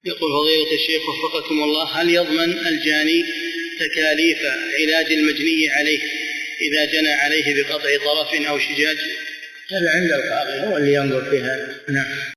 يقول فضيلة الشيخ وفقكم الله، هل يضمن الجاني تكاليف علاج المجني عليه إذا جنى عليه بقطع طرف أو شجاج؟ هذا عند القاضي هو اللي ينظر في هذا. نعم.